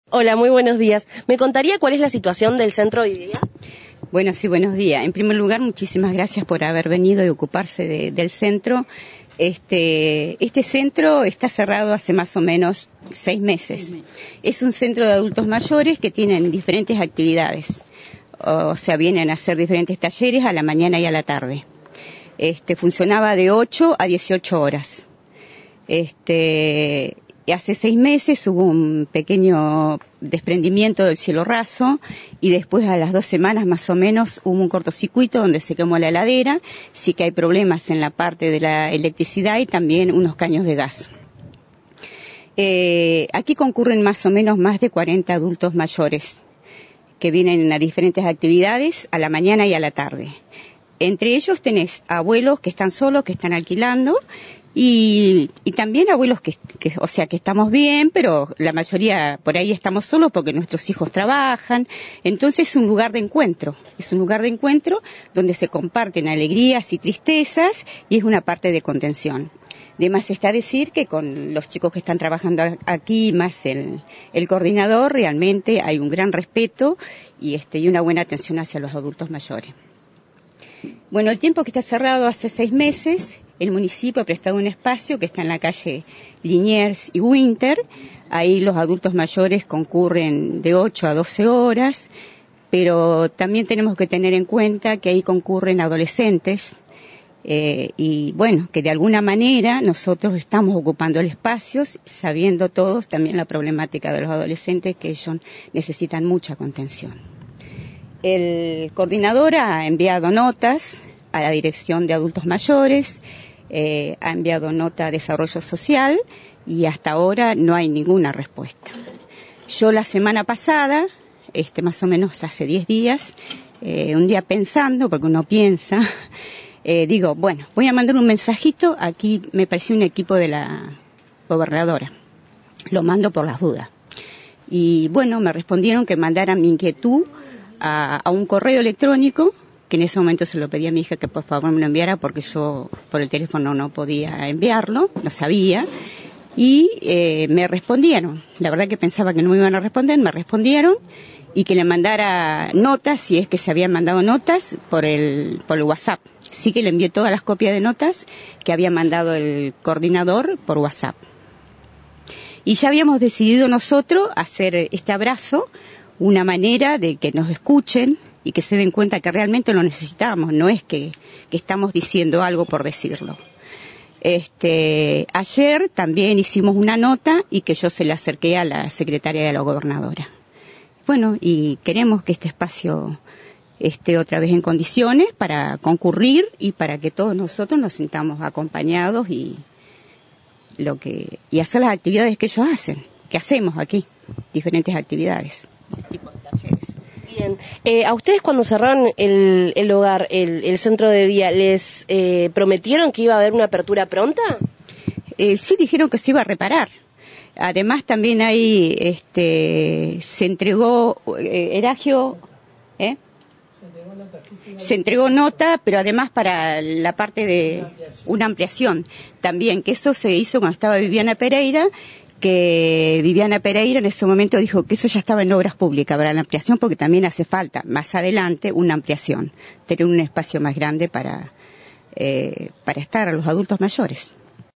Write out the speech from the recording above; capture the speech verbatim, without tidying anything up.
Hola, muy buenos días. ¿Me contaría cuál es la situación del centro hoy día? Bueno, sí, buenos días. En primer lugar, muchísimas gracias por haber venido y ocuparse de, del centro. Este, este centro está cerrado hace más o menos seis meses. Es un centro de adultos mayores que tienen diferentes actividades. O sea, vienen a hacer diferentes talleres a la mañana y a la tarde. Este, funcionaba de ocho a dieciocho horas. Este, hace seis meses hubo un pequeño desprendimiento del cielo raso y después a las dos semanas más o menos hubo un cortocircuito donde se quemó la heladera. Sí que hay problemas en la parte de la electricidad y también unos caños de gas. Eh, aquí concurren más o menos más de cuarenta adultos mayores que vienen a diferentes actividades a la mañana y a la tarde. Entre ellos tenés abuelos que están solos, que están alquilando, y, y también abuelos que, que, o sea, que estamos bien, pero la mayoría por ahí estamos solos porque nuestros hijos trabajan. Entonces es un lugar de encuentro, es un lugar de encuentro donde se comparten alegrías y tristezas y es una parte de contención. De más está decir que con los chicos que están trabajando aquí, más el, el coordinador, realmente hay un gran respeto y, este, y una buena atención hacia los adultos mayores. Bueno, el tiempo que está cerrado hace seis meses, el municipio ha prestado un espacio que está en la calle Liniers y Winter. Ahí los adultos mayores concurren de ocho a doce horas, pero también tenemos que tener en cuenta que ahí concurren adolescentes. Eh, y bueno, que de alguna manera nosotros estamos ocupando el espacio, sabiendo todos también la problemática de los adolescentes, que ellos necesitan mucha contención. El coordinador ha enviado notas a la Dirección de Adultos Mayores, eh, ha enviado nota a Desarrollo Social y hasta ahora no hay ninguna respuesta. Yo la semana pasada, este, más o menos hace diez días, eh, un día pensando, porque uno piensa, eh, digo, bueno, voy a mandar un mensajito, aquí me pareció un equipo de la gobernadora, lo mando por las dudas. Y bueno, me respondieron que mandara mi inquietud A, a un correo electrónico, que en ese momento se lo pedí a mi hija que por favor me lo enviara porque yo por el teléfono no podía enviarlo, no sabía, y eh, me respondieron. La verdad que pensaba que no me iban a responder, me respondieron y que le mandara notas, si es que se habían mandado notas, por el, por el WhatsApp. Sí que le envié todas las copias de notas que había mandado el coordinador por WhatsApp. Y ya habíamos decidido nosotros hacer este abrazo, una manera de que nos escuchen y que se den cuenta que realmente lo necesitamos, no es que, que estamos diciendo algo por decirlo. Este, ayer también hicimos una nota y que yo se la acerqué a la secretaria de la gobernadora. Bueno, y queremos que este espacio esté otra vez en condiciones para concurrir y para que todos nosotros nos sintamos acompañados y, lo que, y hacer las actividades que ellos hacen, que hacemos aquí, diferentes actividades. Tipo de talleres. Bien, eh, a ustedes cuando cerraron el, el hogar, el, el centro de día, ¿les eh, prometieron que iba a haber una apertura pronta? Eh, sí, dijeron que se iba a reparar. Además también ahí este, se entregó, eh, Heragio, ¿eh? Se entregó nota, sí, sí, se entregó nota, pero además para la parte de una ampliación. una ampliación también, que eso se hizo cuando estaba Viviana Pereira, que Viviana Pereira en ese momento dijo que eso ya estaba en obras públicas para la ampliación, porque también hace falta más adelante una ampliación, tener un espacio más grande para, eh, para estar a los adultos mayores.